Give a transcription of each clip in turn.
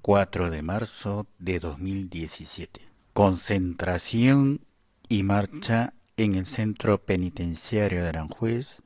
4 de marzo de 2017. Concentración y marcha en el Centro Penitenciario de Aranjuez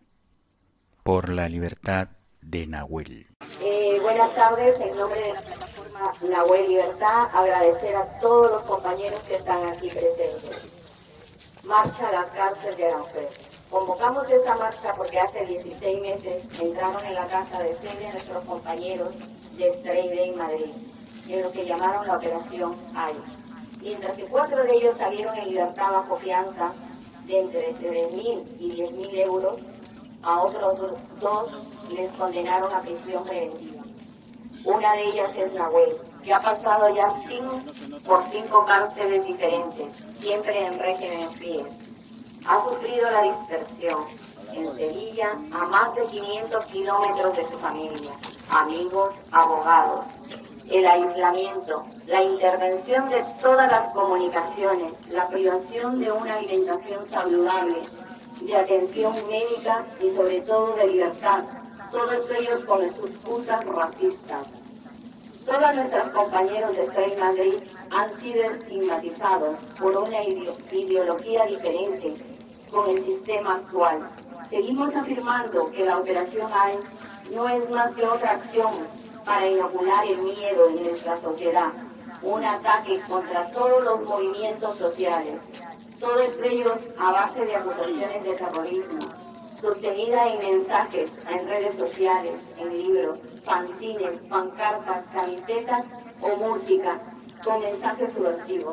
por la libertad de Nahuel. Buenas tardes, en nombre de la plataforma Nahuel Libertad, agradecer a todos los compañeros que están aquí presentes. Marcha a la cárcel de Aranjuez. Convocamos esta marcha porque hace 16 meses entraron en la casa de 6 de nuestros compañeros de Stray Day Madrid, en lo que llamaron la Operación AI. Mientras que 4 de ellos salieron en libertad bajo fianza de entre 3.000 y 10.000 euros, a otros 2 les condenaron a prisión preventiva. Una de ellas es Nahuel, que ha pasado ya por 5 cárceles diferentes, siempre en régimen FIES. Ha sufrido la dispersión en Sevilla a más de 500 kilómetros de su familia, amigos, abogados, el aislamiento, la intervención de todas las comunicaciones, la privación de una alimentación saludable, de atención médica y sobre todo de libertad, todos ellos con excusas racistas. Todos nuestros compañeros de Stray Madrid han sido estigmatizados por una ideología diferente con el sistema actual. Seguimos afirmando que la Operación AI no es más que otra acción para inocular el miedo en nuestra sociedad, un ataque contra todos los movimientos sociales, todos ellos a base de acusaciones de terrorismo, sostenida en mensajes en redes sociales, en libros, fanzines, pancartas, camisetas o música con mensajes subversivos.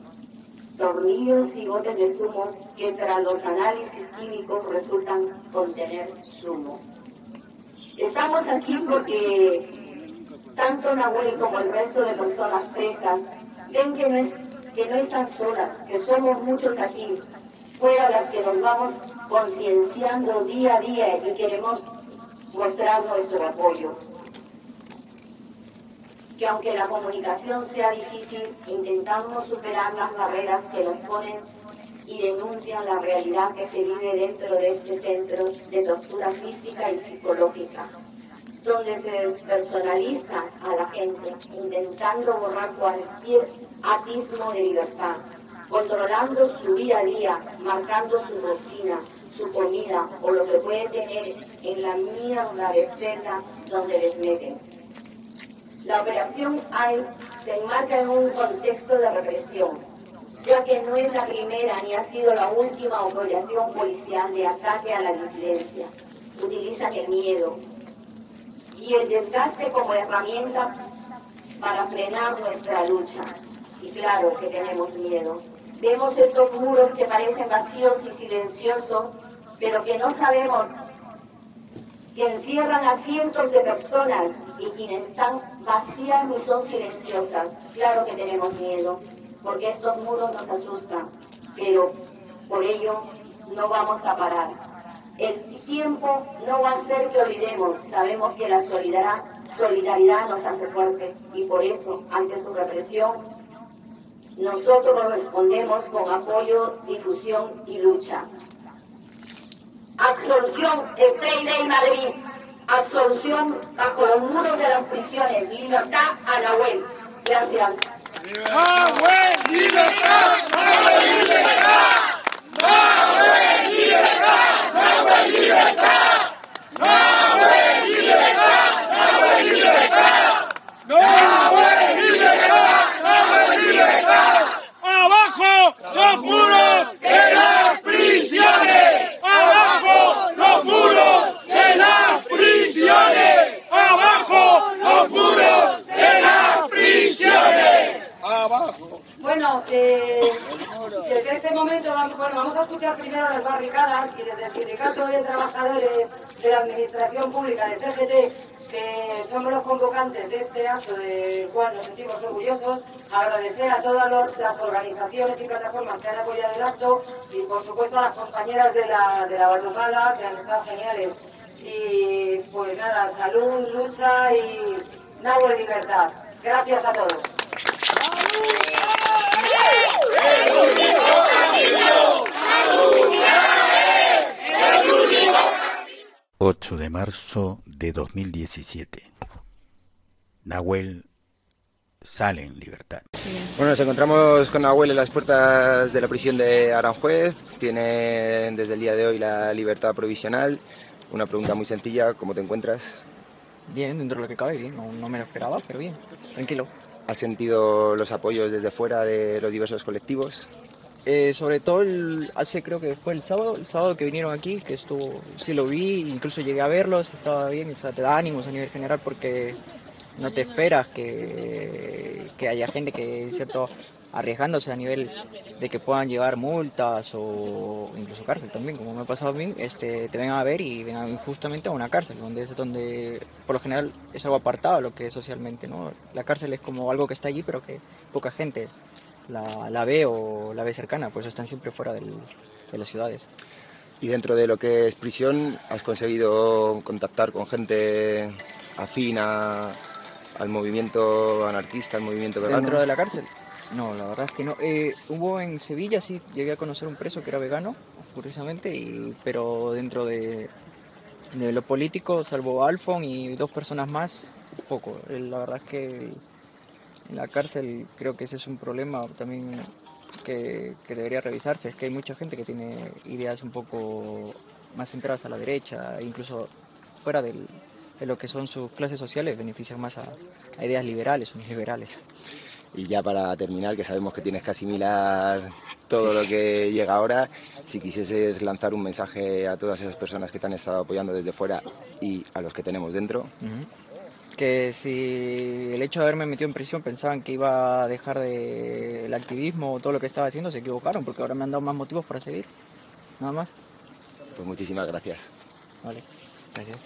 Tornillos y botes de zumo que tras los análisis químicos resultan contener zumo. Estamos aquí porque tanto Nahuel como el resto de personas presas ven que no están solas, que somos muchos aquí, fuera las que nos vamos concienciando día a día y queremos mostrar nuestro apoyo. Que aunque la comunicación sea difícil, intentamos superar las barreras que nos ponen y denuncian la realidad que se vive dentro de este centro de tortura física y psicológica, donde se despersonaliza a la gente, intentando borrar cualquier atismo de libertad, controlando su día a día, marcando su rutina, su comida o lo que puede tener en la mierda de celda donde les meten. La Operación AI se enmarca en un contexto de represión, ya que no es la primera ni ha sido la última operación policial de ataque a la disidencia. Utilizan el miedo y el desgaste como herramienta para frenar nuestra lucha. Y claro que tenemos miedo. Vemos estos muros que parecen vacíos y silenciosos, pero que no sabemos que encierran a cientos de personas y quienes están vacías y son silenciosas. Claro que tenemos miedo, porque estos muros nos asustan, pero por ello no vamos a parar. El tiempo no va a hacer que olvidemos, sabemos que la solidaridad nos hace fuerte y por eso, ante su represión, nosotros respondemos con apoyo, difusión y lucha. Absolución, Stray Day Madrid. Absolución bajo los muros de las prisiones. Libertad a Nahuel. Gracias. ¡Nahuel, libertad! ¡Nahuel, libertad! ¡Nahuel, libertad! ¡Nahuel, libertad! ¡Nahuel, libertad! ¡Nahuel, libertad! ¡Nahuel, libertad! ¡Nahuel, libertad! ¡Abajo los muros de las prisiones! ¡Abajo los muros de las prisiones! ¡Abajo los muros de las prisiones! ¡Abajo! Bueno, desde este momento vamos a escuchar primero las barricadas y desde el Sindicato de Trabajadores de la Administración Pública de CGT, que somos los convocantes de este acto del cual nos sentimos orgullosos, agradecer a todas las organizaciones y plataformas que han apoyado el acto y por supuesto a las compañeras de la batucada que han estado geniales. Y pues nada, salud, lucha y Nahuel libertad. Gracias a todos. ¡El único camino a luchar es el único! 8 de marzo de 2017. Nahuel sale en libertad. Bueno, nos encontramos con Nahuel en las puertas de la prisión de Aranjuez. Tiene desde el día de hoy la libertad provisional. Una pregunta muy sencilla, ¿cómo te encuentras? Bien, dentro de lo que cabe, bien. No me lo esperaba, pero bien, tranquilo. ¿Has sentido los apoyos desde fuera de los diversos colectivos? Sobre todo creo que fue el sábado que vinieron aquí, que estuvo, sí lo vi, incluso llegué a verlos, estaba bien, o sea, te da ánimos a nivel general porque no te esperas que haya gente que, cierto, arriesgándose a nivel de que puedan llegar multas o incluso cárcel también, como me ha pasado a mí, te vengan a ver y vengan justamente a una cárcel, donde por lo general es algo apartado lo que es socialmente, ¿no? La cárcel es como algo que está allí, pero que poca gente la ve o la ve cercana, por eso están siempre fuera de las ciudades. Y dentro de lo que es prisión, ¿has conseguido contactar con gente afín al movimiento anarquista, al movimiento vegano? ¿Dentro de la cárcel? No, la verdad es que no. Hubo en Sevilla, sí, llegué a conocer un preso que era vegano, curiosamente, pero dentro de lo político, salvo Alfon y 2 personas más, poco. La verdad es que en la cárcel creo que ese es un problema también que debería revisarse. Es que hay mucha gente que tiene ideas un poco más centradas a la derecha, incluso fuera de lo que son sus clases sociales, benefician más a ideas liberales o neoliberales. Y ya para terminar, que sabemos que tienes que asimilar todo lo que llega ahora, si quisieses lanzar un mensaje a todas esas personas que te han estado apoyando desde fuera y a los que tenemos dentro. Que si el hecho de haberme metido en prisión pensaban que iba a dejar el activismo o todo lo que estaba haciendo, se equivocaron, porque ahora me han dado más motivos para seguir, nada más. Pues muchísimas gracias. Vale, gracias.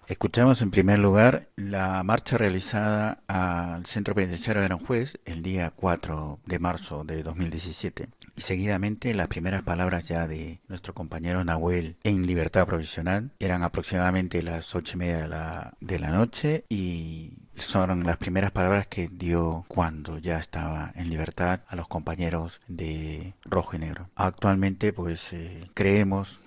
Escuchamos en primer lugar la marcha realizada al Centro Penitenciario de Aranjuez el día 4 de marzo de 2017 y seguidamente las primeras palabras ya de nuestro compañero Nahuel en libertad provisional. Eran aproximadamente las 8:30 de la noche y son las primeras palabras que dio cuando ya estaba en libertad a los compañeros de Rojo y Negro. Actualmente pues creemos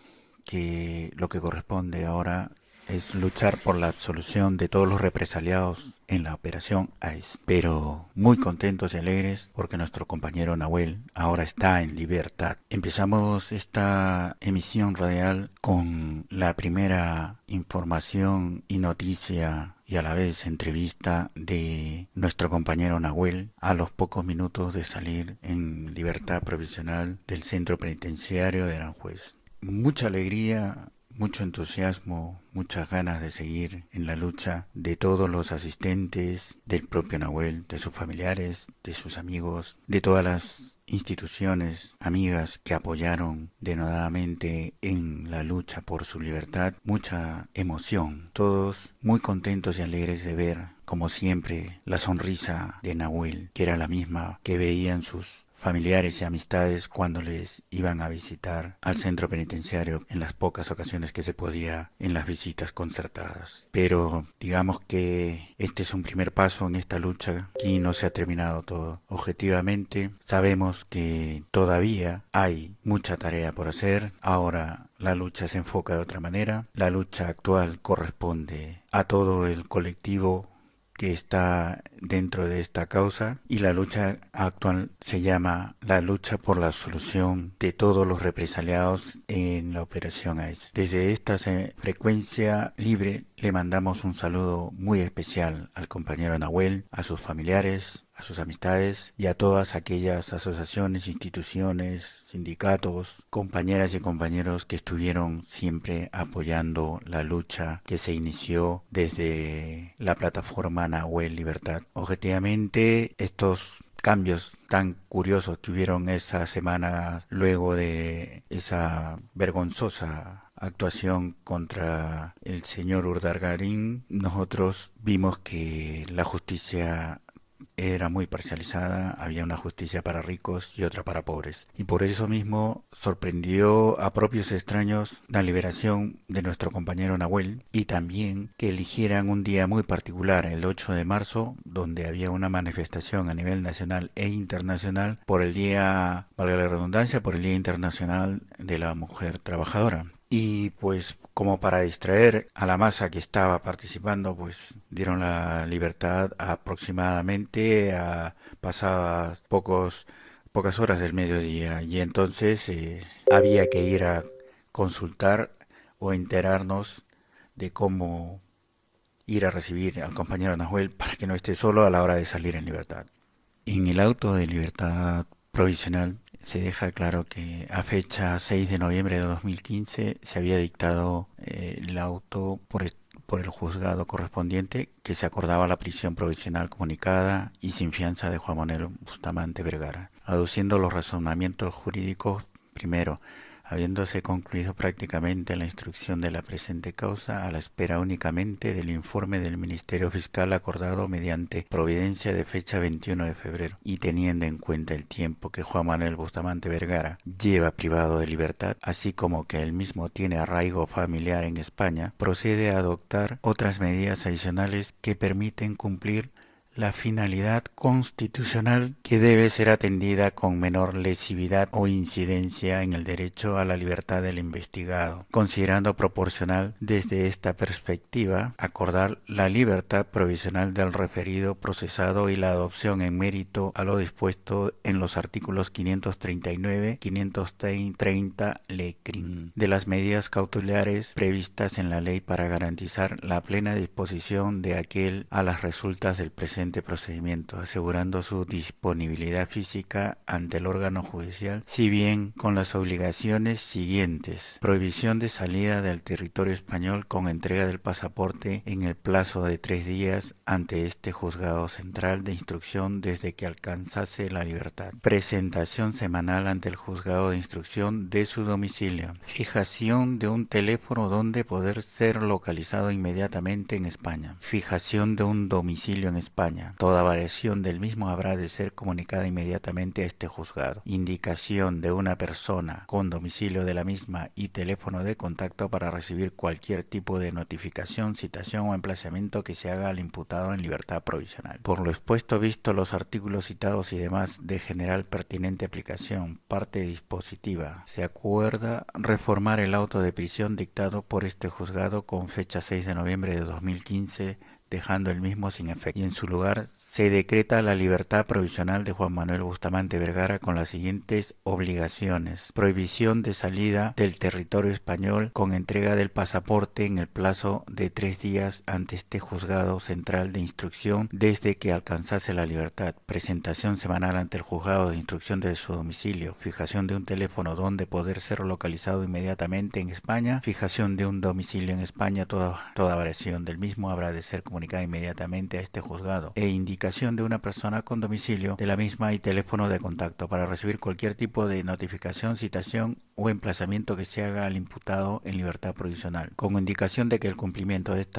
que lo que corresponde ahora es luchar por la absolución de todos los represaliados en la operación AIS, pero muy contentos y alegres porque nuestro compañero Nahuel ahora está en libertad. Empezamos esta emisión radial con la primera información y noticia y a la vez entrevista de nuestro compañero Nahuel a los pocos minutos de salir en libertad provisional del centro penitenciario de Aranjuez. Mucha alegría, mucho entusiasmo, muchas ganas de seguir en la lucha de todos los asistentes, del propio Nahuel, de sus familiares, de sus amigos, de todas las instituciones amigas que apoyaron denodadamente en la lucha por su libertad. Mucha emoción, todos muy contentos y alegres de ver, como siempre, la sonrisa de Nahuel, que era la misma que veían sus familiares y amistades cuando les iban a visitar al centro penitenciario en las pocas ocasiones que se podía en las visitas concertadas. Pero digamos que este es un primer paso en esta lucha. Aquí no se ha terminado todo. Objetivamente sabemos que todavía hay mucha tarea por hacer. Ahora la lucha se enfoca de otra manera. La lucha actual corresponde a todo el colectivo que está dentro de esta causa y la lucha actual se llama la lucha por la absolución de todos los represaliados en la operación AIS. Desde esta frecuencia libre le mandamos un saludo muy especial al compañero Nahuel, a sus familiares, a sus amistades y a todas aquellas asociaciones, instituciones, sindicatos, compañeras y compañeros que estuvieron siempre apoyando la lucha que se inició desde la plataforma Nahuel Libertad. Objetivamente, estos cambios tan curiosos que hubieron esa semana luego de esa vergonzosa actuación contra el señor Urdangarín, nosotros vimos que la justicia era muy parcializada, había una justicia para ricos y otra para pobres. Y por eso mismo sorprendió a propios extraños la liberación de nuestro compañero Nahuel y también que eligieran un día muy particular, el 8 de marzo, donde había una manifestación a nivel nacional e internacional por el día, valga la redundancia, por el Día Internacional de la Mujer Trabajadora. Y pues como para distraer a la masa que estaba participando, pues dieron la libertad aproximadamente a pasadas pocas horas del mediodía y entonces había que ir a consultar o enterarnos de cómo ir a recibir al compañero Nahuel para que no esté solo a la hora de salir en libertad. En el auto de libertad provisional se deja claro que a fecha 6 de noviembre de 2015 se había dictado el auto por el juzgado correspondiente que se acordaba la prisión provisional comunicada y sin fianza de Juan Manuel Bustamante Vergara, aduciendo los razonamientos jurídicos. Primero, habiéndose concluido prácticamente la instrucción de la presente causa a la espera únicamente del informe del Ministerio Fiscal acordado mediante providencia de fecha 21 de febrero y teniendo en cuenta el tiempo que Juan Manuel Bustamante Vergara lleva privado de libertad, así como que él mismo tiene arraigo familiar en España, procede a adoptar otras medidas adicionales que permiten cumplir la finalidad constitucional que debe ser atendida con menor lesividad o incidencia en el derecho a la libertad del investigado, considerando proporcional desde esta perspectiva acordar la libertad provisional del referido procesado y la adopción en mérito a lo dispuesto en los artículos 539, 530 lecrin de las medidas cautelares previstas en la ley para garantizar la plena disposición de aquel a las resultas del presente presente procedimiento, asegurando su disponibilidad física ante el órgano judicial, si bien con las obligaciones siguientes: prohibición de salida del territorio español con entrega del pasaporte en el plazo de 3 días ante este juzgado central de instrucción desde que alcanzase la libertad, presentación semanal ante el juzgado de instrucción de su domicilio, fijación de un teléfono donde poder ser localizado inmediatamente en España, fijación de un domicilio en España. Toda variación del mismo habrá de ser comunicada inmediatamente a este juzgado. Indicación de una persona con domicilio de la misma y teléfono de contacto para recibir cualquier tipo de notificación, citación o emplazamiento que se haga al imputado en libertad provisional. Por lo expuesto, visto los artículos citados y demás de general pertinente aplicación, parte dispositiva, se acuerda reformar el auto de prisión dictado por este juzgado con fecha 6 de noviembre de 2015, dejando el mismo sin efecto, y en su lugar se decreta la libertad provisional de Juan Manuel Bustamante Vergara con las siguientes obligaciones: prohibición de salida del territorio español con entrega del pasaporte en el plazo de 3 días ante este juzgado central de instrucción desde que alcanzase la libertad, presentación semanal ante el juzgado de instrucción de su domicilio, fijación de un teléfono donde poder ser localizado inmediatamente en España, fijación de un domicilio en España. Toda variación del mismo habrá de ser comunicada inmediatamente a este juzgado, e indicación de una persona con domicilio de la misma y teléfono de contacto para recibir cualquier tipo de notificación, citación o emplazamiento que se haga al imputado en libertad provisional, con indicación de que el incumplimiento de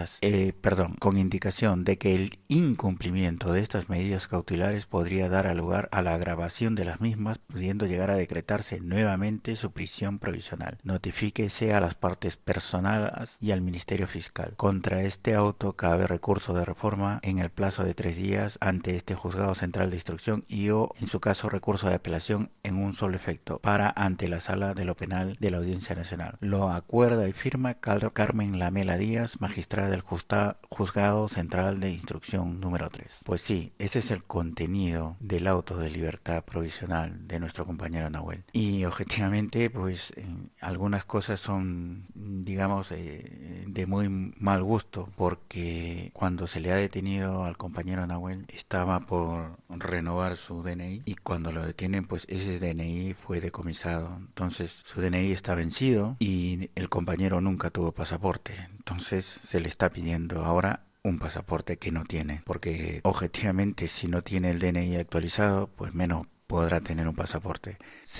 estas medidas cautelares podría dar lugar a la agravación de las mismas, pudiendo llegar a decretarse nuevamente su prisión provisional. Notifíquese a las partes personales y al Ministerio Fiscal. Contra este auto cabe recurso de reforma en el plazo de 3 días ante este juzgado central de instrucción o, en su caso, recurso de apelación en un solo efecto para ante la Sala de lo Penal de la Audiencia Nacional. Lo acuerda y firma Carmen Lamela Díaz, magistrada del Juzgado Central de Instrucción número 3. Pues sí, ese es el contenido del auto de libertad provisional de nuestro compañero Nahuel. Y objetivamente, pues algunas cosas son, digamos, de muy mal gusto, porque cuando se le ha detenido al compañero Nahuel estaba por renovar su DNI, y cuando lo detienen, pues ese DNI fue decomisado. Entonces su DNI está vencido y el compañero nunca tuvo pasaporte. Entonces se le está pidiendo ahora un pasaporte que no tiene, porque objetivamente, si no tiene el DNI actualizado, pues menos podrá tener un pasaporte.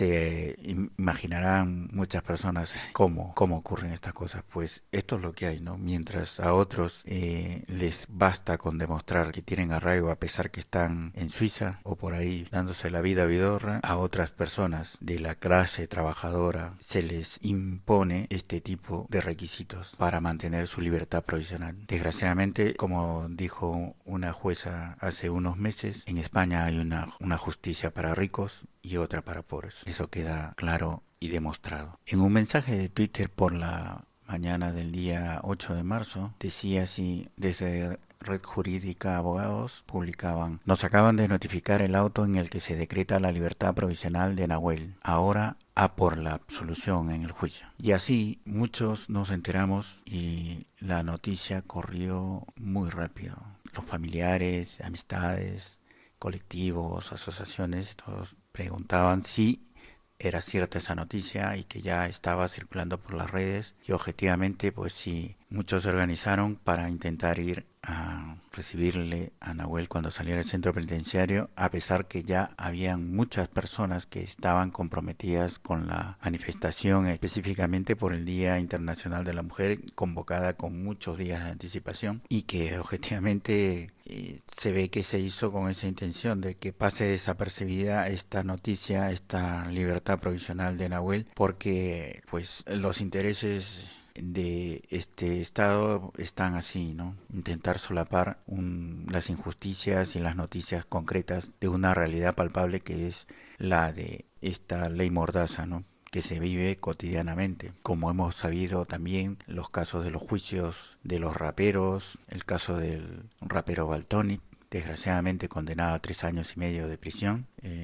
Se imaginarán muchas personas cómo ocurren estas cosas. Pues esto es lo que hay, ¿no? Mientras a otros les basta con demostrar que tienen arraigo a pesar que están en Suiza o por ahí dándose la vida vidorra, a otras personas de la clase trabajadora se les impone este tipo de requisitos para mantener su libertad provisional. Desgraciadamente, como dijo una jueza hace unos meses, en España hay una justicia para ricos y otra para pobres. Eso queda claro y demostrado. En un mensaje de Twitter por la mañana del día 8 de marzo, decía así: desde Red Jurídica Abogados publicaban: nos acaban de notificar el auto en el que se decreta la libertad provisional de Nahuel. Ahora a por la absolución en el juicio. Y así muchos nos enteramos y la noticia corrió muy rápido. Los familiares, amistades, colectivos, asociaciones, todos preguntaban si era cierta esa noticia y que ya estaba circulando por las redes, y objetivamente pues sí, muchos se organizaron para intentar ir a recibirle a Nahuel cuando saliera del centro penitenciario, a pesar que ya habían muchas personas que estaban comprometidas con la manifestación, específicamente por el Día Internacional de la Mujer, convocada con muchos días de anticipación, y que objetivamente se ve que se hizo con esa intención de que pase desapercibida esta noticia, esta libertad provisional de Nahuel, porque pues los intereses de este Estado están así, ¿no? Intentar solapar las injusticias y las noticias concretas de una realidad palpable que es la de esta ley mordaza, ¿no?, que se vive cotidianamente. Como hemos sabido también, los casos de los juicios de los raperos, el caso del rapero Valtonyc, desgraciadamente condenado a 3 años y medio de prisión,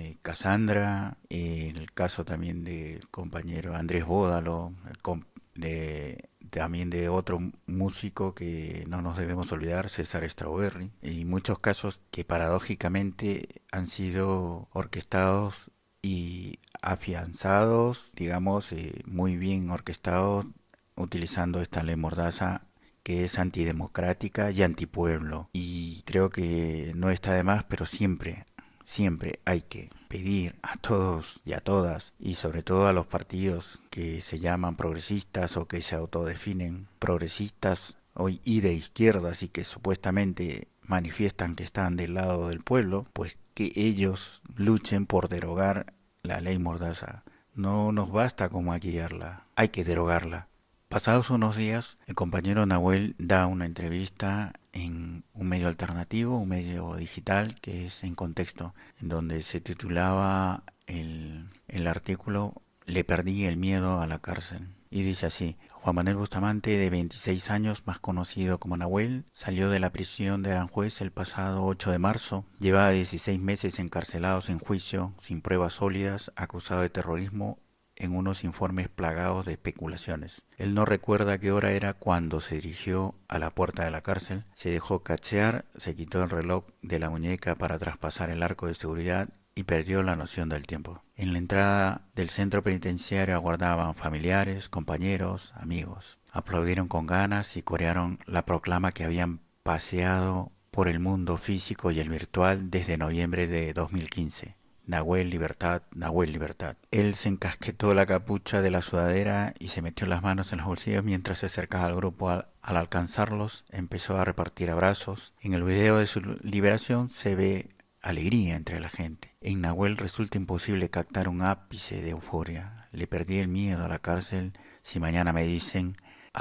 Cassandra, el caso también del compañero Andrés Bódalo, de también de otro músico que no nos debemos olvidar, César Strawberry, y muchos casos que paradójicamente han sido orquestados y afianzados, digamos, muy bien orquestados, utilizando esta ley mordaza que es antidemocrática y antipueblo. Y creo que no está de más, pero siempre hay que pedir a todos y a todas, y sobre todo a los partidos que se llaman progresistas o que se autodefinen progresistas y de izquierdas y que supuestamente manifiestan que están del lado del pueblo, pues que ellos luchen por derogar la ley mordaza. No nos basta con maquillarla, hay que derogarla. Pasados unos días, el compañero Nahuel da una entrevista en un medio alternativo, un medio digital que es En Contexto, en donde se titulaba el artículo "Le perdí el miedo a la cárcel". Y dice así: Juan Manuel Bustamante, de 26 años, más conocido como Nahuel, salió de la prisión de Aranjuez el pasado 8 de marzo. Llevaba 16 meses encarcelado sin juicio, sin pruebas sólidas, acusado de terrorismo, en unos informes plagados de especulaciones. Él no recuerda qué hora era cuando se dirigió a la puerta de la cárcel, se dejó cachear, se quitó el reloj de la muñeca para traspasar el arco de seguridad y perdió la noción del tiempo. En la entrada del centro penitenciario aguardaban familiares, compañeros, amigos. Aplaudieron con ganas y corearon la proclama que habían paseado por el mundo físico y el virtual desde noviembre de 2015. Nahuel Libertad, Nahuel Libertad. Él se encasquetó la capucha de la sudadera y se metió las manos en los bolsillos mientras se acercaba al grupo. Al alcanzarlos, empezó a repartir abrazos. En el video de su liberación se ve alegría entre la gente. En Nahuel resulta imposible captar un ápice de euforia. Le perdí el miedo a la cárcel. Si mañana me dicen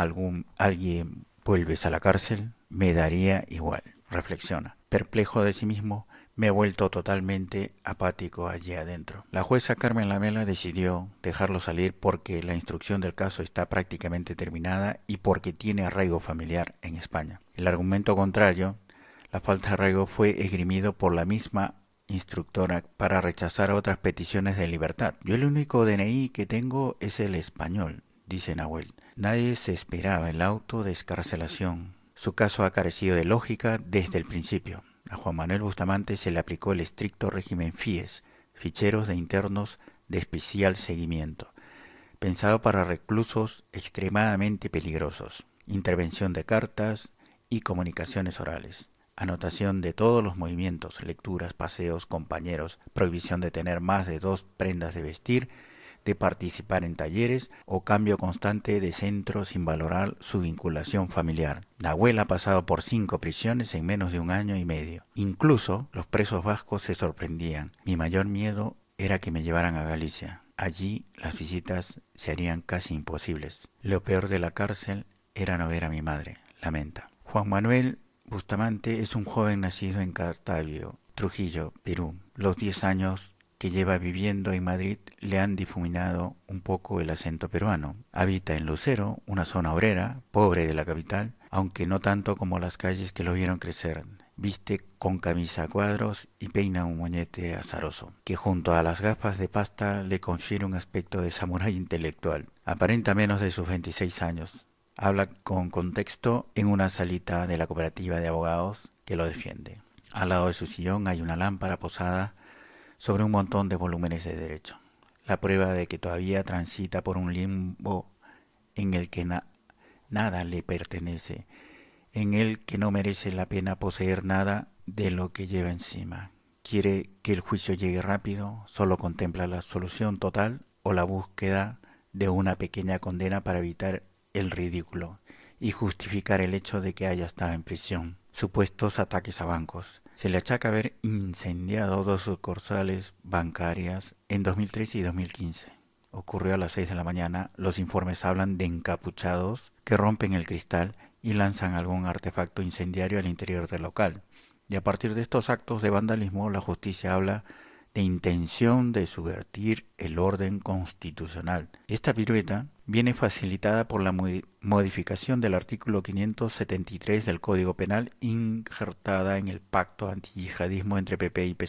alguien vuelves a la cárcel, me daría igual. Reflexiona. Perplejo de sí mismo, me he vuelto totalmente apático allí adentro. La jueza Carmen Lamela decidió dejarlo salir porque la instrucción del caso está prácticamente terminada y porque tiene arraigo familiar en España. El argumento contrario, la falta de arraigo, fue esgrimido por la misma instructora para rechazar otras peticiones de libertad. Yo el único DNI que tengo es el español, dice Nahuel. Nadie se esperaba el auto de excarcelación. Su caso ha carecido de lógica desde el principio. A Juan Manuel Bustamante se le aplicó el estricto régimen FIES, ficheros de internos de especial seguimiento, pensado para reclusos extremadamente peligrosos, intervención de cartas y comunicaciones orales, anotación de todos los movimientos, lecturas, paseos, compañeros, prohibición de tener más de 2 prendas de vestir, de participar en talleres o cambio constante de centro sin valorar su vinculación familiar. Nahuel ha pasado por 5 prisiones en menos de 1 año y medio. Incluso los presos vascos se sorprendían. Mi mayor miedo era que me llevaran a Galicia. Allí las visitas se harían casi imposibles. Lo peor de la cárcel era no ver a mi madre, lamenta. Juan Manuel Bustamante es un joven nacido en Cartavio, Trujillo, Perú. Los 10 años que lleva viviendo en Madrid le han difuminado un poco el acento peruano. Habita en Lucero, una zona obrera, pobre de la capital, aunque no tanto como las calles que lo vieron crecer. Viste con camisa a cuadros y peina un moñete azaroso, que junto a las gafas de pasta le confiere un aspecto de samurái intelectual. Aparenta menos de sus 26 años. Habla con contexto en una salita de la cooperativa de abogados que lo defiende. Al lado de su sillón hay una lámpara posada sobre un montón de volúmenes de derecho. La prueba de que todavía transita por un limbo en el que nada le pertenece, en el que no merece la pena poseer nada de lo que lleva encima. Quiere que el juicio llegue rápido, solo contempla la solución total o la búsqueda de una pequeña condena para evitar el ridículo y justificar el hecho de que haya estado en prisión. Supuestos ataques a bancos. Se le achaca haber incendiado 2 sucursales bancarias en 2013 y 2015. Ocurrió a las 6 de la mañana. Los informes hablan de encapuchados que rompen el cristal y lanzan algún artefacto incendiario al interior del local. Y a partir de estos actos de vandalismo, la justicia habla de intención de subvertir el orden constitucional. Esta pirueta viene facilitada por la modificación del artículo 573 del Código Penal injertada en el pacto antiyihadismo entre PP y PSOE.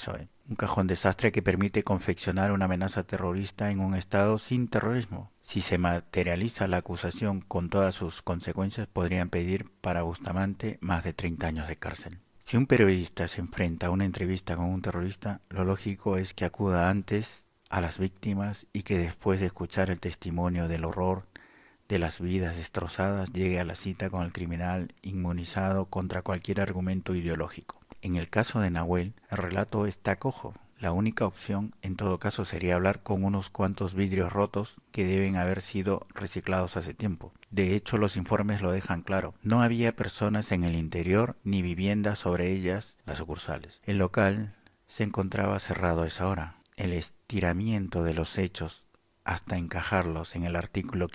Un cajón desastre que permite confeccionar una amenaza terrorista en un estado sin terrorismo. Si se materializa la acusación con todas sus consecuencias, podrían pedir para Bustamante más de 30 años de cárcel. Si un periodista se enfrenta a una entrevista con un terrorista, lo lógico es que acuda antes a las víctimas y que después de escuchar el testimonio del horror de las vidas destrozadas llegue a la cita con el criminal inmunizado contra cualquier argumento ideológico. En el caso de Nahuel, el relato está cojo. La única opción, en todo caso, sería hablar con unos cuantos vidrios rotos que deben haber sido reciclados hace tiempo. De hecho, los informes lo dejan claro. No había personas en el interior ni viviendas sobre ellas, las sucursales. El local se encontraba cerrado a esa hora. El estiramiento de los hechos hasta encajarlos en el artículo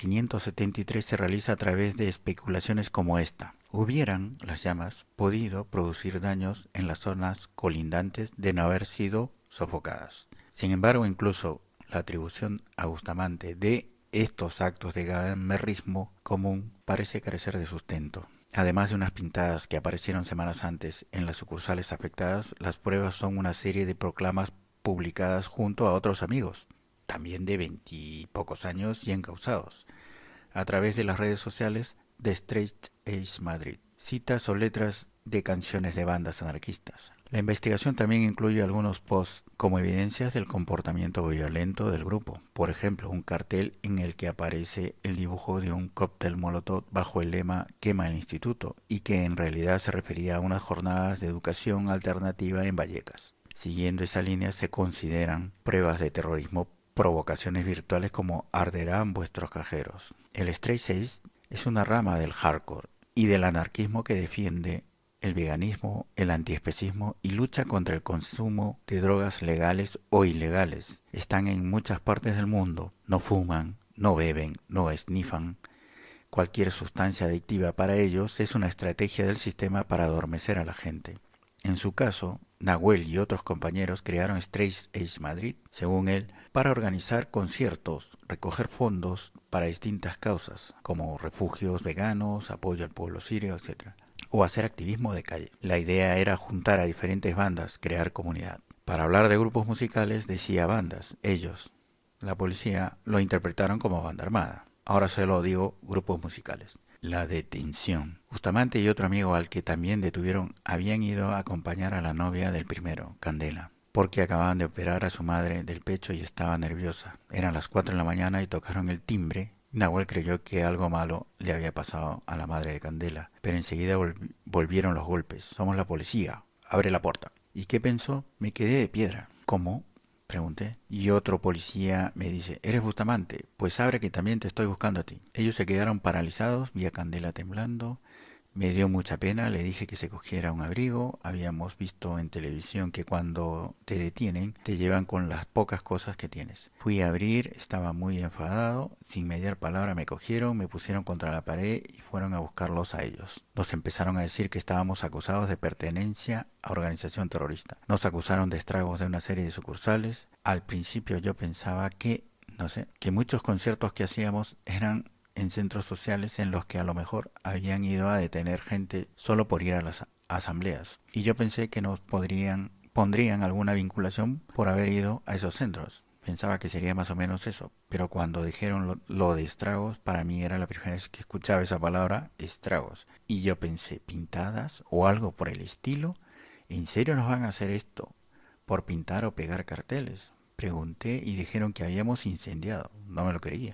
573 se realiza a través de especulaciones como esta. Hubieran las llamas podido producir daños en las zonas colindantes de no haber sido sofocadas. Sin embargo, incluso la atribución a Bustamante de estos actos de gamerrismo común parece carecer de sustento. Además de unas pintadas que aparecieron semanas antes en las sucursales afectadas, las pruebas son una serie de proclamas publicadas junto a otros amigos, también de 20 y pocos años y encausados, a través de las redes sociales de Straight Edge Madrid, citas o letras de canciones de bandas anarquistas. La investigación también incluye algunos posts como evidencias del comportamiento violento del grupo. Por ejemplo, un cartel en el que aparece el dibujo de un cóctel molotov bajo el lema "Quema el instituto" y que en realidad se refería a unas jornadas de educación alternativa en Vallecas. Siguiendo esa línea se consideran pruebas de terrorismo provocaciones virtuales como "arderán vuestros cajeros". El Straight Edge es una rama del hardcore y del anarquismo que defiende el veganismo, el antiespecismo y lucha contra el consumo de drogas legales o ilegales. Están en muchas partes del mundo. No fuman, no beben, no esnifan. Cualquier sustancia adictiva para ellos es una estrategia del sistema para adormecer a la gente. En su caso, Nahuel y otros compañeros crearon Straight Edge Madrid, según él, para organizar conciertos, recoger fondos para distintas causas, como refugios veganos, apoyo al pueblo sirio, etc., o hacer activismo de calle. La idea era juntar a diferentes bandas, crear comunidad. Para hablar de grupos musicales decía bandas. Ellos, la policía, lo interpretaron como banda armada. Ahora solo digo grupos musicales. La detención. Bustamante y otro amigo al que también detuvieron habían ido a acompañar a la novia del primero, Candela, porque acababan de operar a su madre del pecho y estaba nerviosa. Eran las 4 de la mañana y tocaron el timbre. Nahuel creyó que algo malo le había pasado a la madre de Candela, pero enseguida volvieron los golpes. Somos la policía, abre la puerta. ¿Y qué pensó? Me quedé de piedra. ¿Cómo? Pregunté. Y otro policía me dice, ¿eres Bustamante? Pues abre que también te estoy buscando a ti. Ellos se quedaron paralizados, vi a Candela temblando. Me dio mucha pena, le dije que se cogiera un abrigo. Habíamos visto en televisión que cuando te detienen, te llevan con las pocas cosas que tienes. Fui a abrir, estaba muy enfadado. Sin mediar palabra me cogieron, me pusieron contra la pared y fueron a buscarlos a ellos. Nos empezaron a decir que estábamos acusados de pertenencia a organización terrorista. Nos acusaron de estragos de una serie de sucursales. Al principio yo pensaba que muchos conciertos que hacíamos eran en centros sociales en los que a lo mejor habían ido a detener gente solo por ir a las asambleas. Y yo pensé que nos pondrían alguna vinculación por haber ido a esos centros. Pensaba que sería más o menos eso. Pero cuando dijeron lo de estragos, para mí era la primera vez que escuchaba esa palabra, estragos. Y yo pensé, ¿pintadas o algo por el estilo? ¿En serio nos van a hacer esto por pintar o pegar carteles? Pregunté y dijeron que habíamos incendiado. No me lo creía.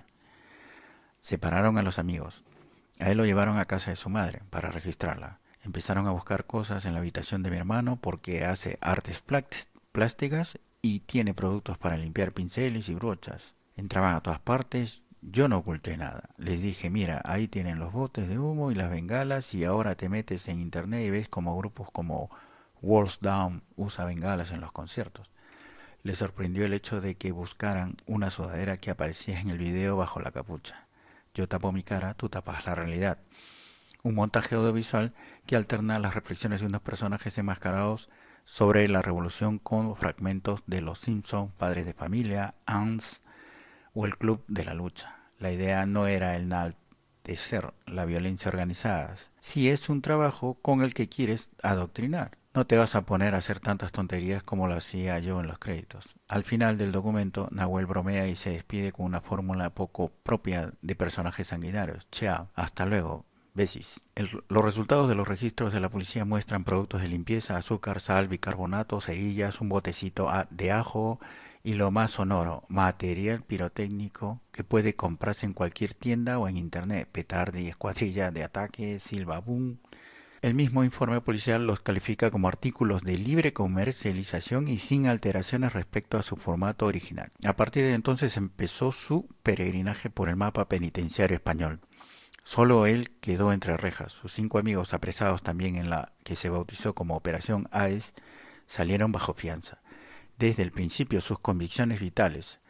Separaron a los amigos. A él lo llevaron a casa de su madre para registrarla. Empezaron a buscar cosas en la habitación de mi hermano porque hace artes plásticas y tiene productos para limpiar pinceles y brochas. Entraban a todas partes. Yo no oculté nada. Les dije, mira, ahí tienen los botes de humo y las bengalas y ahora te metes en internet y ves como grupos como Walls Down usa bengalas en los conciertos. Les sorprendió el hecho de que buscaran una sudadera que aparecía en el video bajo la capucha. Yo tapo mi cara, tú tapas la realidad. Un montaje audiovisual que alterna las reflexiones de unos personajes enmascarados sobre la revolución con fragmentos de Los Simpson, Padres de Familia, Ants o el Club de la Lucha. La idea no era el enaltecer la violencia organizada. Sí es un trabajo con el que quieres adoctrinar. No te vas a poner a hacer tantas tonterías como lo hacía yo en los créditos. Al final del documento, Nahuel bromea y se despide con una fórmula poco propia de personajes sanguinarios. Chao, hasta luego, besis. Los resultados de los registros de la policía muestran productos de limpieza, azúcar, sal, bicarbonato, cerillas, un botecito de ajo y lo más sonoro, material pirotécnico que puede comprarse en cualquier tienda o en internet, petardi, escuadrilla de ataque, silbaboom. El mismo informe policial los califica como artículos de libre comercialización y sin alteraciones respecto a su formato original. A partir de entonces empezó su peregrinaje por el mapa penitenciario español. Solo él quedó entre rejas. Sus 5 amigos apresados también en la que se bautizó como Operación AES salieron bajo fianza. Desde el principio sus convicciones vitales,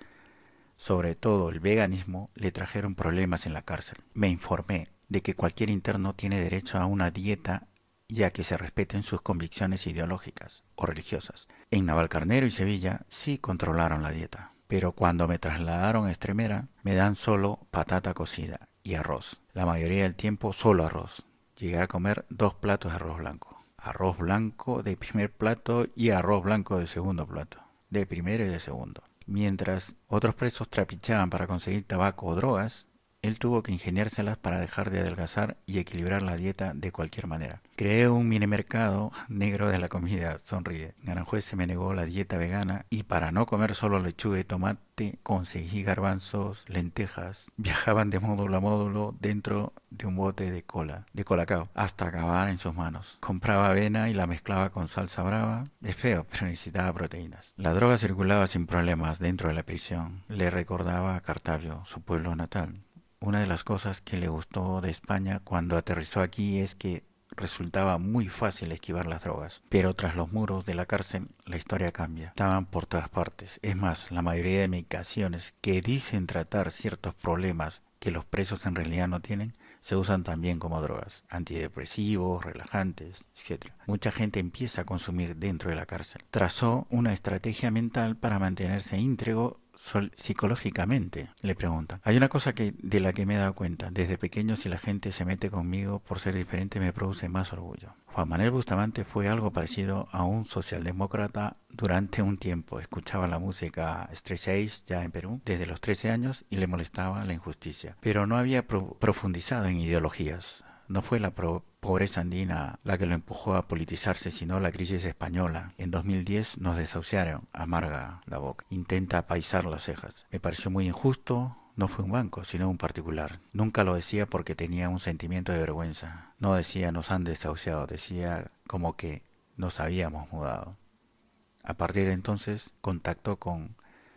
sobre todo el veganismo, le trajeron problemas en la cárcel. Me informé de que cualquier interno tiene derecho a una dieta y a que se respeten sus convicciones ideológicas o religiosas. En Navalcarnero y Sevilla sí controlaron la dieta, pero cuando me trasladaron a Extremera me dan solo patata cocida y arroz. La mayoría del tiempo solo arroz. Llegué a comer 2 platos de arroz blanco. Arroz blanco de primer plato y arroz blanco de segundo plato. De primero y de segundo. Mientras otros presos trapichaban para conseguir tabaco o drogas, él tuvo que ingeniárselas para dejar de adelgazar y equilibrar la dieta de cualquier manera. Creé un mini mercado negro de la comida, sonríe. En Aranjuez se me negó la dieta vegana y para no comer solo lechuga y tomate conseguí garbanzos, lentejas. Viajaban de módulo a módulo dentro de un bote de colacao, hasta acabar en sus manos. Compraba avena y la mezclaba con salsa brava. Es feo, pero necesitaba proteínas. La droga circulaba sin problemas dentro de la prisión. Le recordaba a Cartavio, su pueblo natal. Una de las cosas que le gustó de España cuando aterrizó aquí es que resultaba muy fácil esquivar las drogas. Pero tras los muros de la cárcel, la historia cambia. Estaban por todas partes. Es más, la mayoría de medicaciones que dicen tratar ciertos problemas que los presos en realidad no tienen, se usan también como drogas, antidepresivos, relajantes, etc. Mucha gente empieza a consumir dentro de la cárcel. Trazó una estrategia mental para mantenerse íntegro psicológicamente, le preguntan. Hay una cosa de la que me he dado cuenta. Desde pequeño, si la gente se mete conmigo por ser diferente, me produce más orgullo. Juan Manuel Bustamante fue algo parecido a un socialdemócrata durante un tiempo. Escuchaba la música Straight Edge ya en Perú desde los 13 años y le molestaba la injusticia. Pero no había profundizado en ideologías. No fue la pobreza andina la que lo empujó a politizarse, sino la crisis española. En 2010 nos desahuciaron, amarga la boca. Intenta paisar las cejas. Me pareció muy injusto. No fue un banco, sino un particular. Nunca lo decía porque tenía un sentimiento de vergüenza. No decía nos han desahuciado, decía como que nos habíamos mudado. A partir de entonces contactó con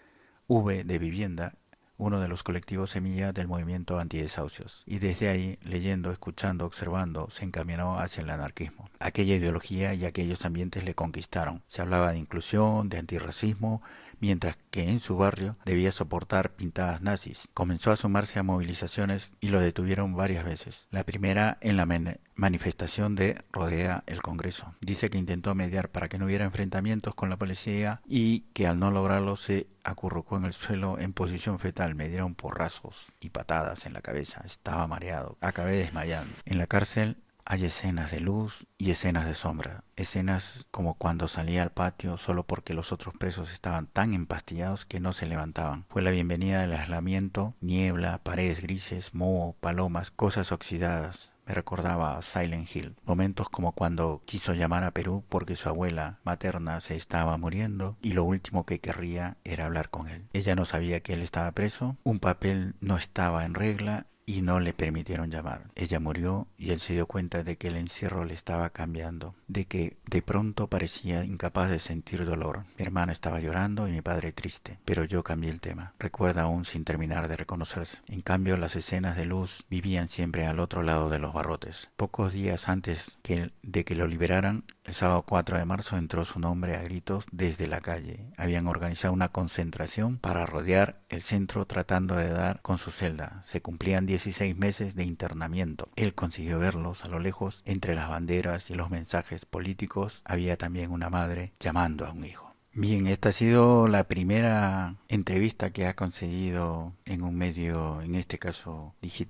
V de Vivienda, uno de los colectivos semilla del movimiento antidesahucios, y desde ahí, leyendo, escuchando, observando, se encaminó hacia el anarquismo. Aquella ideología y aquellos ambientes le conquistaron. Se hablaba de inclusión, de antirracismo, mientras que en su barrio debía soportar pintadas nazis. Comenzó a sumarse a movilizaciones y lo detuvieron varias veces. La primera en la manifestación de Rodea el Congreso. Dice que intentó mediar para que no hubiera enfrentamientos con la policía y que al no lograrlo se acurrucó en el suelo en posición fetal. Me dieron porrazos y patadas en la cabeza. Estaba mareado. Acabé desmayando. En la cárcel hay escenas de luz y escenas de sombra. Escenas como cuando salía al patio solo porque los otros presos estaban tan empastillados que no se levantaban. Fue la bienvenida del aislamiento, niebla, paredes grises, moho, palomas, cosas oxidadas. Me recordaba a Silent Hill. Momentos como cuando quiso llamar a Perú porque su abuela materna se estaba muriendo y lo último que querría era hablar con él. Ella no sabía que él estaba preso, un papel no estaba en regla y no le permitieron llamar. Ella murió y él se dio cuenta de que el encierro le estaba cambiando, de que de pronto parecía incapaz de sentir dolor. Mi hermana estaba llorando y mi padre triste, pero yo cambié el tema. Recuerda aún sin terminar de reconocerse. En cambio, las escenas de luz vivían siempre al otro lado de los barrotes. Pocos días antes de que lo liberaran, el sábado 4 de marzo entró su nombre a gritos desde la calle. Habían organizado una concentración para rodear el centro tratando de dar con su celda. Se cumplían 16 meses de internamiento. Él consiguió verlos a lo lejos. Entre las banderas y los mensajes políticos había también una madre llamando a un hijo. Bien, esta ha sido la primera entrevista que ha conseguido en un medio, en este caso digital,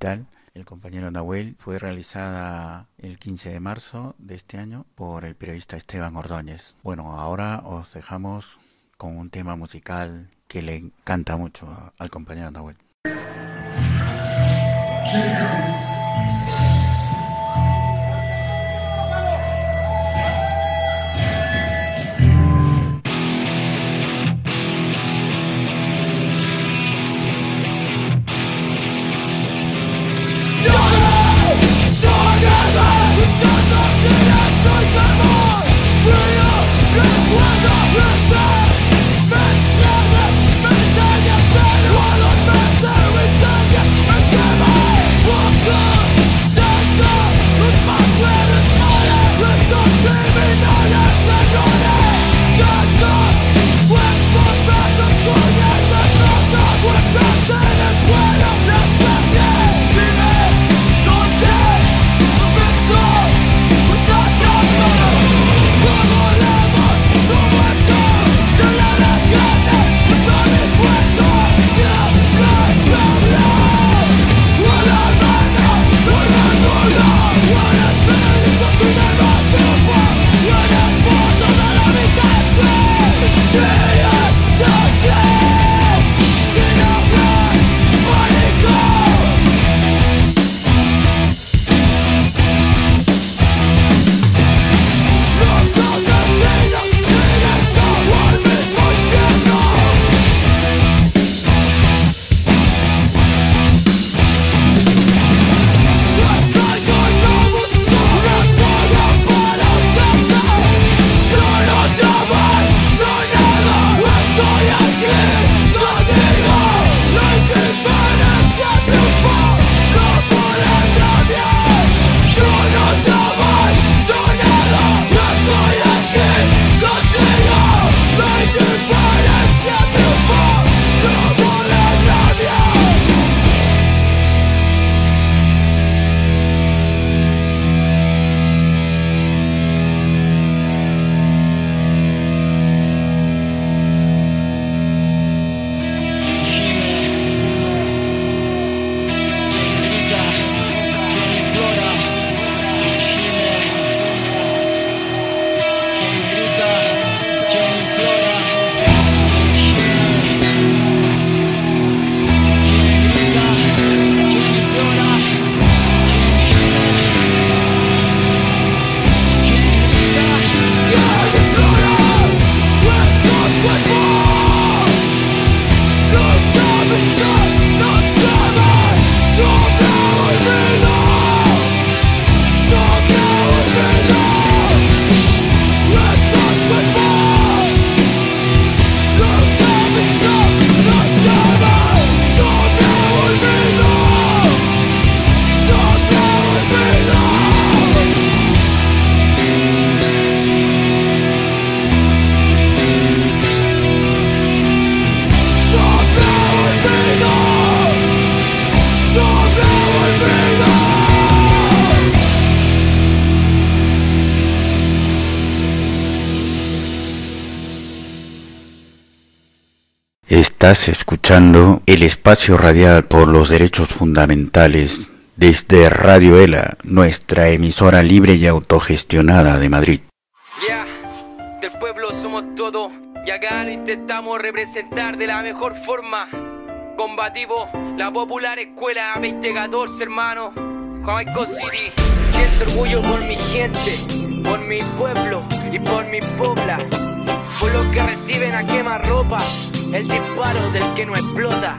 el compañero Nahuel fue realizada el 15 de marzo de este año por el periodista Esteban Ordóñez. Bueno, ahora os dejamos con un tema musical que le encanta mucho al compañero Nahuel. Estás escuchando el espacio radial por los derechos fundamentales desde Radio ELA, nuestra emisora libre y autogestionada de Madrid. Del pueblo somos todo y acá lo intentamos representar de la mejor forma. Combativo, la popular escuela 2014, hermano. Jamaica City. Siento orgullo por mi gente, por mi pueblo y por mi pobla. Por los que reciben a quemarropa, el disparo del que no explota.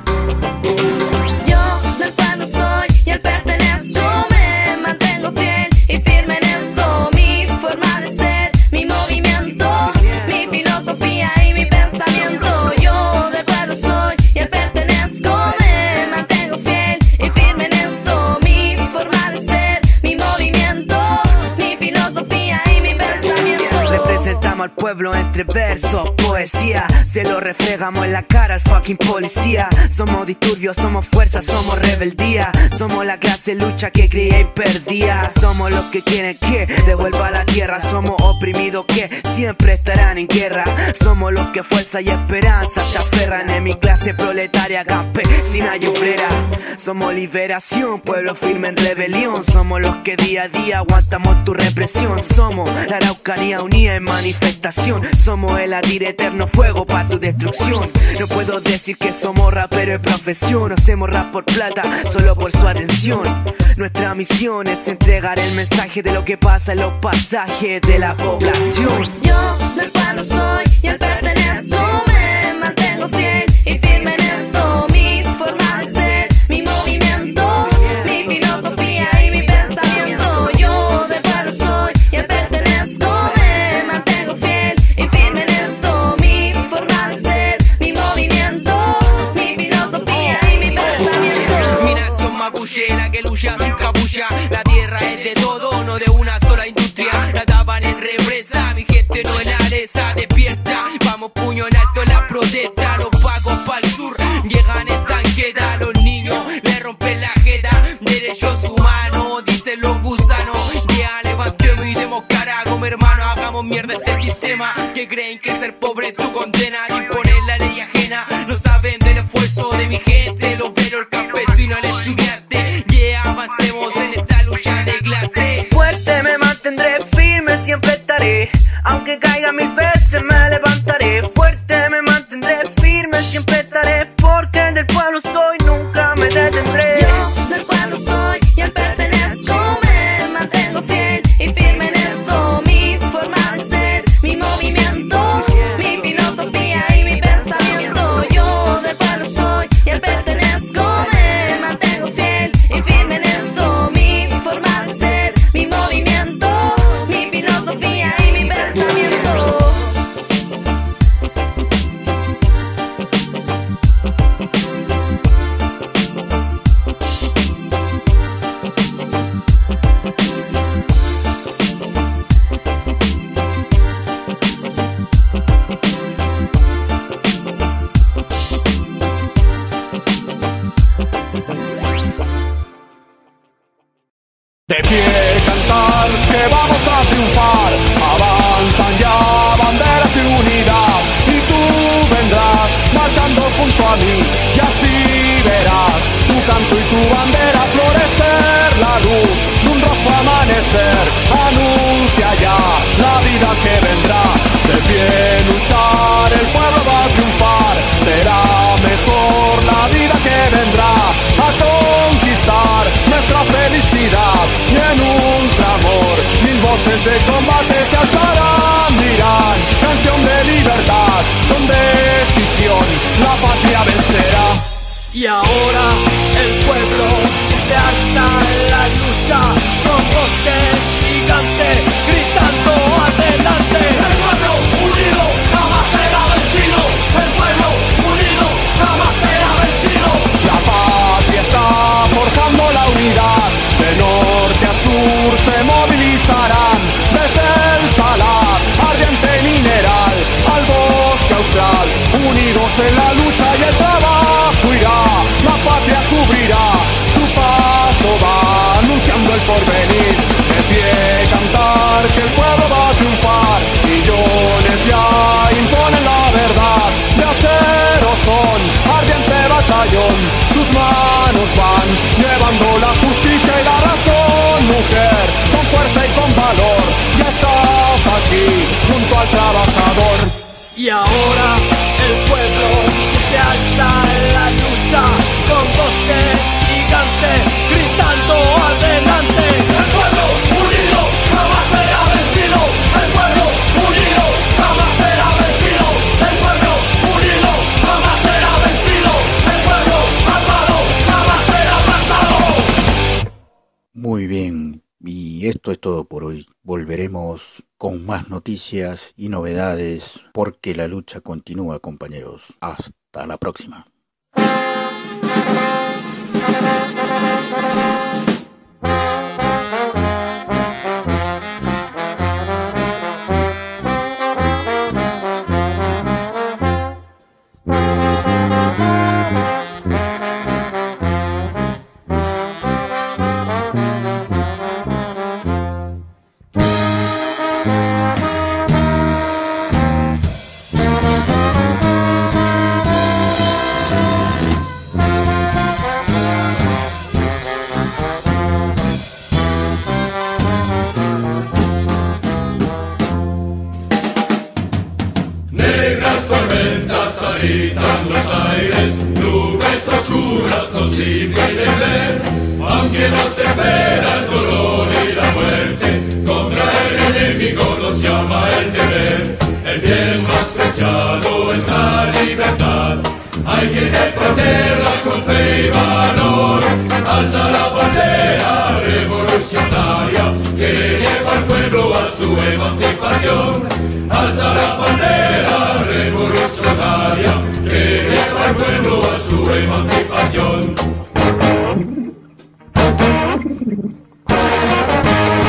Yo del pueblo soy y al pertenezco, me mantengo fiel y firme en esto. Mi forma de ser, mi movimiento, mi filosofía y mi pensamiento. Yo del pueblo soy y al pertenezco, me mantengo fiel y firme en esto. Mi forma de ser, mi movimiento, mi filosofía y mi pensamiento. Representamos al pueblo entre versos, poesía, se lo refregamos en la cara al fucking policía. Somos disturbios, somos fuerza, somos rebeldía. Somos la clase lucha que creía y perdía. Somos los que quieren que devuelva la tierra. Somos oprimidos unidos que siempre estarán en guerra. Somos los que fuerza y esperanza se aferran en mi clase proletaria, campesina y obrera. Somos liberación, pueblo firme en rebelión. Somos los que día a día aguantamos tu represión. Somos la Araucanía unida en manifestación. Somos el latir eterno fuego para tu destrucción. No puedo decir que somos raperos de profesión. No hacemos rap por plata, solo por su atención. Nuestra misión es entregar el mensaje de lo que pasa en los pasajes de la población. Yo del pueblo soy y al pertenezco me mantengo fiel y firme en esto. Mi forma de ser, mi movimiento, mi filosofía y mi pensamiento. Yo del pueblo soy y al pertenezco me mantengo fiel y firme en esto. Mi forma de ser, mi movimiento, mi filosofía y mi pensamiento. Mi nación mapuche, la que lucha sin capucha. La tierra es de todo, no de una sola industria. La tapan en represa, mi gente no en aresa. Despierta, vamos puño en alto en la protesta. Los pacos pa'l sur, llegan en tanqueta. Los niños le rompen la jeta. Derechos humanos, dicen los gusanos. Ya levantemos y demos cara como hermanos. Hagamos mierda este sistema que creen que ser pobre es tu condena. Y imponer la ley ajena, no saben del esfuerzo de mi gente. Los obreros, el campesino, el estudiante. Yeah, avancemos en esta lucha de clase. Fuerte me mantendré, firme siempre estaré. Aunque caiga 1000 veces me levantaré. Fuerte me mantendré, firme siempre estaré. Porque del pueblo soy, nunca me detendré. Yo del pueblo soy y al pertenezco me mantengo fiel y firme en esto. Mi forma de ser, mi movimiento, mi filosofía y mi pensamiento. Yo del pueblo soy y al pertenezco me mantengo fiel y firme en esto. Mi forma de ser, mi movimiento, mi filosofía y mi pensamiento. De pie cantar que vamos a triunfar. Avanzan ya banderas de unidad y tú vendrás marchando junto a mí y así verás tu canto y tu bandera florecer. La luz de un rojo amanecer anuncia ya la vida que vendrá. De pie luchar, el pueblo va a triunfar. Será mejor la vida que vendrá a conquistar nuestra felicidad. Y en un clamor 1000 voces de combate se alzarán, dirán canción de libertad, con decisión la patria vencerá. Y ahora el pueblo se alza en la lucha con voz de gigante gritando adelante. El pueblo unido jamás será vencido. El pueblo unido jamás será vencido. La patria está forjando la unidad. De norte a sur se movilizarán. Desde el salar, ardiente mineral, al bosque austral. Unidos en la lucha y el trabajo irá. La patria cubrirá. Su paso va anunciando el porvenir. De pie cantar que el pueblo va a triunfar. Millones ya imponen la verdad. De acero son, ardiente batallón. Sus manos van llevando la justicia y la razón. Mujer, con fuerza y con valor, ya estás aquí junto al trabajador. Y ahora el pueblo se alza en la lucha con voz de gigante gritando adelante. El pueblo unido jamás será vencido. El pueblo unido jamás será vencido. El pueblo unido jamás será vencido. El pueblo armado jamás será aplastado. Muy bien, y esto es todo por hoy. Volveremos con más noticias y novedades porque la lucha continúa, compañeros. Hasta la próxima. habitan los aires, nubes oscuras nos impiden ver, aunque nos espera el dolor y la muerte, contra el enemigo nos llama el deber. El bien más preciado es la libertad, hay que defenderla con fe y valor. Alza la bandera revolucionaria que lleva al pueblo a su emancipación. Alza la bandera revolucionaria que lleva al pueblo a su emancipación.